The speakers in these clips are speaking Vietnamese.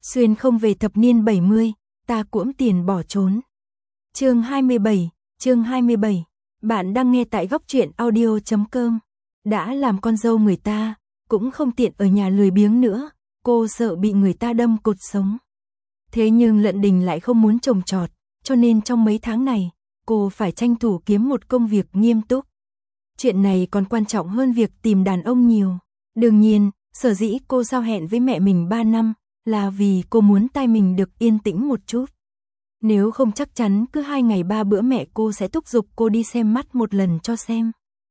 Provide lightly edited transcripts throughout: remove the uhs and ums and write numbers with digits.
Xuyên không về thập niên 70, ta cuỗm tiền bỏ trốn. Chương 27, bạn đang nghe tại góc truyện audio.com. Đã làm con dâu người ta, cũng không tiện ở nhà lười biếng nữa, cô sợ bị người ta đâm cột sống. Thế nhưng Lận Đình lại không muốn trồng trọt, cho nên trong mấy tháng này, cô phải tranh thủ kiếm một công việc nghiêm túc. Chuyện này còn quan trọng hơn việc tìm đàn ông nhiều. Đương nhiên, sở dĩ cô giao hẹn với mẹ mình 3 năm, là vì cô muốn tai mình được yên tĩnh một chút. Nếu không chắc chắn cứ 2 ngày 3 bữa mẹ cô sẽ thúc giục cô đi xem mắt một lần cho xem.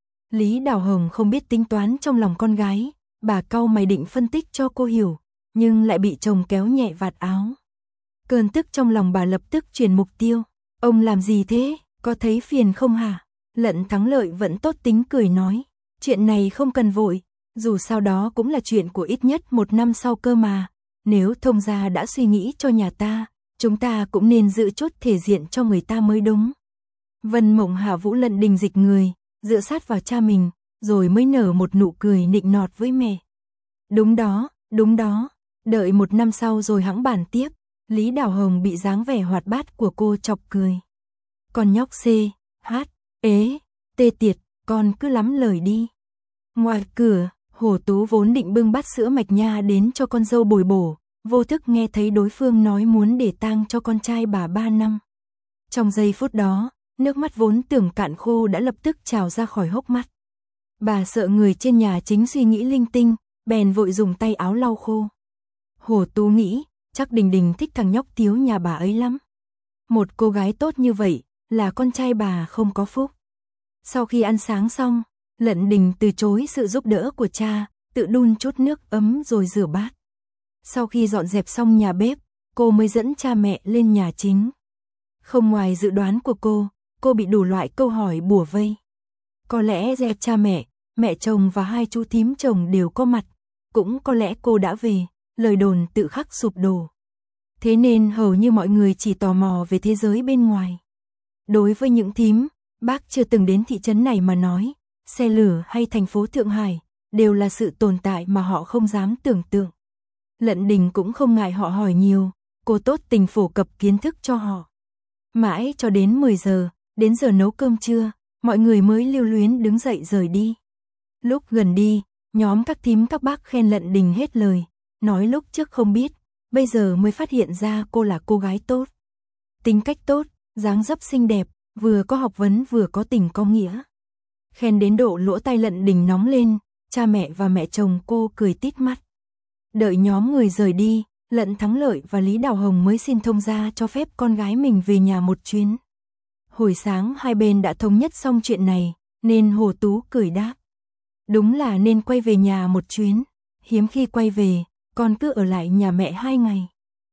Lý Đào Hồng không biết tính toán trong lòng con gái, bà cau mày định phân tích cho cô hiểu, nhưng lại bị chồng kéo nhẹ vạt áo. Cơn tức trong lòng bà lập tức chuyển mục tiêu. Ông làm gì thế, có thấy phiền không hả? Lận Thắng Lợi vẫn tốt tính cười nói, chuyện này không cần vội, dù sao đó cũng là chuyện của ít nhất 1 năm sau cơ mà. Nếu thông gia đã suy nghĩ cho nhà ta, chúng ta cũng nên giữ chút thể diện cho người ta mới đúng. Vân Mộng Hạ Vũ Lận Đình dịch người, dựa sát vào cha mình, rồi mới nở một nụ cười nịnh nọt với mẹ. Đúng đó, đợi 1 năm sau rồi hẵng bàn tiếp. Lý Đào Hồng bị dáng vẻ hoạt bát của cô chọc cười. Con nhóc C, H, ế, tê tiệt, con cứ lắm lời đi. Ngoài cửa, Hồ Tú vốn định bưng bát sữa mạch nha đến cho con dâu bồi bổ, vô thức nghe thấy đối phương nói muốn để tang cho con trai bà 3 năm. Trong giây phút đó, nước mắt vốn tưởng cạn khô đã lập tức trào ra khỏi hốc mắt. Bà sợ người trên nhà chính suy nghĩ linh tinh, bèn vội dùng tay áo lau khô. Hồ Tú nghĩ, chắc Đình Đình thích thằng nhóc Tiếu nhà bà ấy lắm. Một cô gái tốt như vậy, là con trai bà không có phúc. Sau khi ăn sáng xong, Lận Đình từ chối sự giúp đỡ của cha, tự đun chút nước ấm rồi rửa bát. Sau khi dọn dẹp xong nhà bếp, cô mới dẫn cha mẹ lên nhà chính. Không ngoài dự đoán của cô bị đủ loại câu hỏi bủa vây. Có lẽ dẹp cha mẹ chồng và 2 chú thím chồng đều có mặt, cũng có lẽ cô đã về, lời đồn tự khắc sụp đổ. Thế nên hầu như mọi người chỉ tò mò về thế giới bên ngoài. Đối với những thím, bác chưa từng đến thị trấn này mà nói, xe lửa hay thành phố Thượng Hải, đều là sự tồn tại mà họ không dám tưởng tượng. Lận Đình cũng không ngại họ hỏi nhiều, cô tốt tình phổ cập kiến thức cho họ. Mãi cho đến 10 giờ, đến giờ nấu cơm trưa, mọi người mới lưu luyến đứng dậy rời đi. Lúc gần đi, nhóm các thím các bác khen Lận Đình hết lời, nói lúc trước không biết, bây giờ mới phát hiện ra cô là cô gái tốt. Tính cách tốt, dáng dấp xinh đẹp, vừa có học vấn vừa có tình có nghĩa. Khen đến độ lỗ tai Lận Đình nóng lên, cha mẹ và mẹ chồng cô cười tít mắt. Đợi nhóm người rời đi, Lận Thắng Lợi và Lý Đào Hồng mới xin thông gia cho phép con gái mình về nhà một chuyến. Hồi sáng hai bên đã thống nhất xong chuyện này, nên Hồ Tú cười đáp. Đúng là nên quay về nhà một chuyến, hiếm khi quay về, con cứ ở lại nhà mẹ 2 ngày.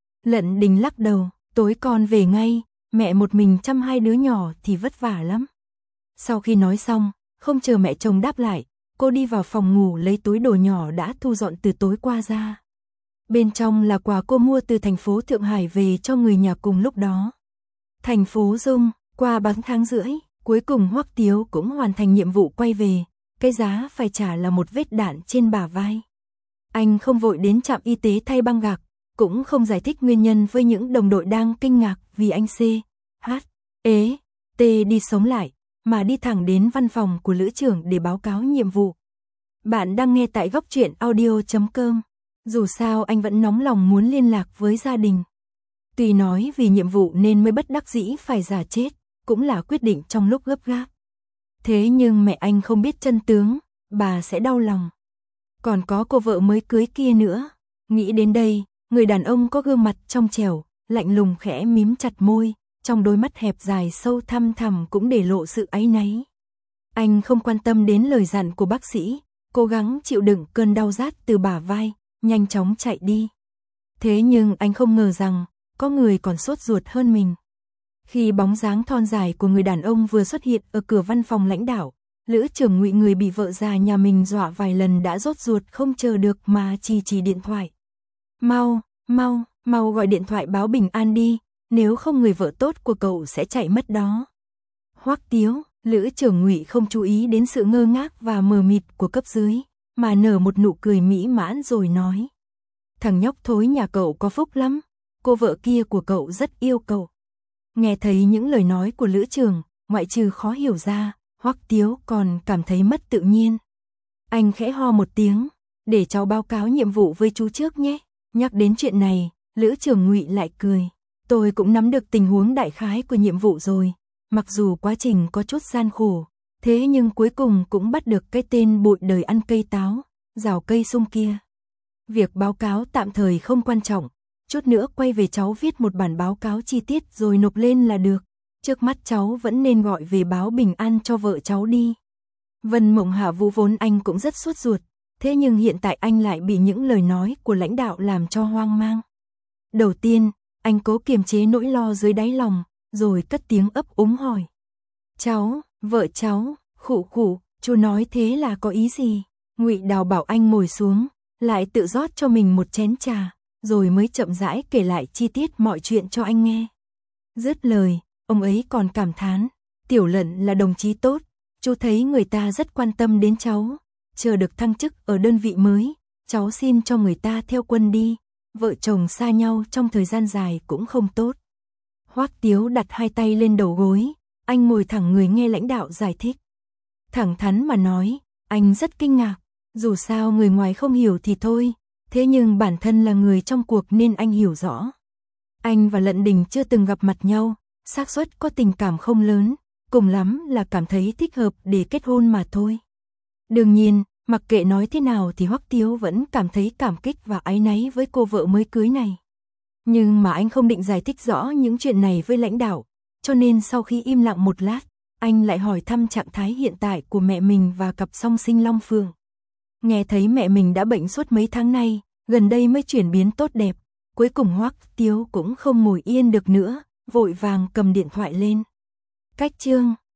Lận Đình lắc đầu, tối con về ngay, mẹ một mình chăm 2 đứa nhỏ thì vất vả lắm. Sau khi nói xong, không chờ mẹ chồng đáp lại, cô đi vào phòng ngủ lấy túi đồ nhỏ đã thu dọn từ tối qua ra. Bên trong là quà cô mua từ thành phố Thượng Hải về cho người nhà cùng lúc đó. Thành phố Dung, qua 3 tháng rưỡi, cuối cùng Hoắc Tiếu cũng hoàn thành nhiệm vụ quay về, cái giá phải trả là một vết đạn trên bả vai. Anh không vội đến trạm y tế thay băng gạc, cũng không giải thích nguyên nhân với những đồng đội đang kinh ngạc vì anh C, H, ế, T đi sống lại, mà đi thẳng đến văn phòng của lữ trưởng để báo cáo nhiệm vụ. Bạn đang nghe tại góc truyện audio.com. Dù sao anh vẫn nóng lòng muốn liên lạc với gia đình. Tuy nói vì nhiệm vụ nên mới bất đắc dĩ phải giả chết, cũng là quyết định trong lúc gấp gáp. Thế nhưng mẹ anh không biết chân tướng, bà sẽ đau lòng. Còn có cô vợ mới cưới kia nữa. Nghĩ đến đây, người đàn ông có gương mặt trong trẻo, lạnh lùng khẽ mím chặt môi, trong đôi mắt hẹp dài sâu thăm thẳm cũng để lộ sự áy náy. Anh không quan tâm đến lời dặn của bác sĩ, cố gắng chịu đựng cơn đau rát từ bả vai, nhanh chóng chạy đi. Thế nhưng anh không ngờ rằng, có người còn sốt ruột hơn mình. Khi bóng dáng thon dài của người đàn ông vừa xuất hiện ở cửa văn phòng lãnh đạo, lữ trưởng Ngụy người bị vợ già nhà mình dọa vài lần đã rốt ruột không chờ được mà chỉ điện thoại. Mau gọi điện thoại báo bình an đi, nếu không người vợ tốt của cậu sẽ chạy mất đó. Hoắc Tiếu, lữ trưởng Ngụy không chú ý đến sự ngơ ngác và mờ mịt của cấp dưới, mà nở một nụ cười mỹ mãn rồi nói. thằng nhóc thối nhà cậu có phúc lắm, cô vợ kia của cậu rất yêu cậu. Nghe thấy những lời nói của Lữ Trường, ngoại trừ khó hiểu ra, Hoắc Tiếu còn cảm thấy mất tự nhiên. Anh khẽ ho một tiếng, để cháu báo cáo nhiệm vụ với chú trước nhé. Nhắc đến chuyện này, Lữ Trường Ngụy lại cười. Tôi cũng nắm được tình huống đại khái của nhiệm vụ rồi, mặc dù quá trình có chút gian khổ, thế nhưng cuối cùng cũng bắt được cái tên bụi đời ăn cây táo, rào cây sung kia. Việc báo cáo tạm thời không quan trọng, chút nữa quay về cháu viết một bản báo cáo chi tiết rồi nộp lên là được. Trước mắt cháu vẫn nên gọi về báo bình an cho vợ cháu đi. Vân Mộng Hạ Vũ vốn anh cũng rất sốt ruột, thế nhưng hiện tại anh lại bị những lời nói của lãnh đạo làm cho hoang mang. Đầu tiên, anh cố kiềm chế nỗi lo dưới đáy lòng, rồi cất tiếng ấp úng hỏi. Cháu, vợ cháu, khụ khụ, chú nói thế là có ý gì? Ngụy Đào bảo anh ngồi xuống, lại tự rót cho mình một chén trà, rồi mới chậm rãi kể lại chi tiết mọi chuyện cho anh nghe. Dứt lời, ông ấy còn cảm thán, Tiểu Lận là đồng chí tốt, chú thấy người ta rất quan tâm đến cháu, chờ được thăng chức ở đơn vị mới, cháu xin cho người ta theo quân đi, vợ chồng xa nhau trong thời gian dài cũng không tốt. Hoắc Tiếu đặt hai tay lên đầu gối, anh ngồi thẳng người nghe lãnh đạo giải thích. Thẳng thắn mà nói, anh rất kinh ngạc, dù sao người ngoài không hiểu thì thôi, thế nhưng bản thân là người trong cuộc nên anh hiểu rõ. Anh và Lận Đình chưa từng gặp mặt nhau, xác suất có tình cảm không lớn, cùng lắm là cảm thấy thích hợp để kết hôn mà thôi. Đương nhiên, mặc kệ nói thế nào thì Hoắc Tiếu vẫn cảm thấy cảm kích và áy náy với cô vợ mới cưới này. Nhưng mà anh không định giải thích rõ những chuyện này với lãnh đạo, cho nên sau khi im lặng một lát, anh lại hỏi thăm trạng thái hiện tại của mẹ mình và cặp song sinh Long Phượng. Nghe thấy mẹ mình đã bệnh suốt mấy tháng nay, gần đây mới chuyển biến tốt đẹp, cuối cùng Hoắc Tiếu cũng không ngồi yên được nữa, vội vàng cầm điện thoại lên. Cách chương